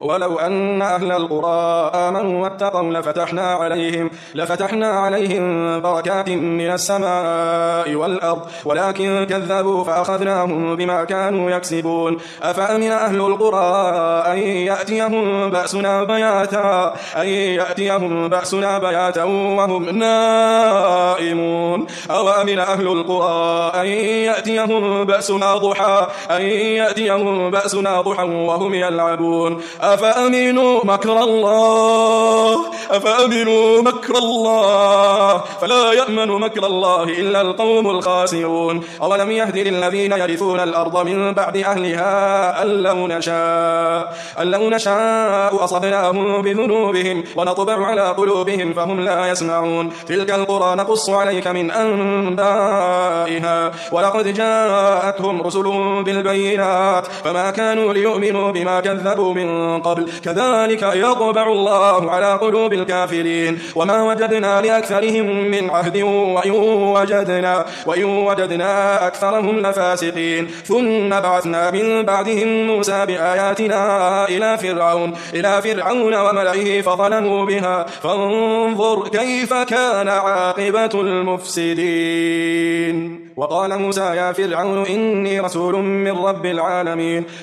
ولو أن أهل القرى آمنوا واتقوا لفتحنا عليهم بركات من السماء والأرض ولكن كذبوا فأخذناهم بما كانوا يكسبون. أفأمن أهل القرى أن يأتيهم بأسنا بياتا وهم نائمون أو أمن أهل القرى أن يأتيهم بأسنا ضحى وهم يلعبون. أفأمنوا مكر الله فلا يأمن مكر الله إلا القوم الخاسرون. أولم يهد للذين يرثون الأرض من بعد أهلها أن لو نشاء أصبناهم بذنوبهم ونطبع على قلوبهم فهم لا يسمعون. تلك القرى نقص عليك من أنبائها ولقد جاءتهم رسل بالبينات فما كانوا ليؤمنوا بما كذبوا من قبل كذلك يطبع الله على قلوب الكافرين. وما وجدنا لأكثرهم من عهد وإن وجدنا أكثرهم لفاسقين. ثم بعثنا من بعدهم موسى بآياتنا إلى فرعون وملئه فظلموا بها فانظر كيف كان عاقبة المفسدين. وقال موسى يا فرعون إني رسول من رب العالمين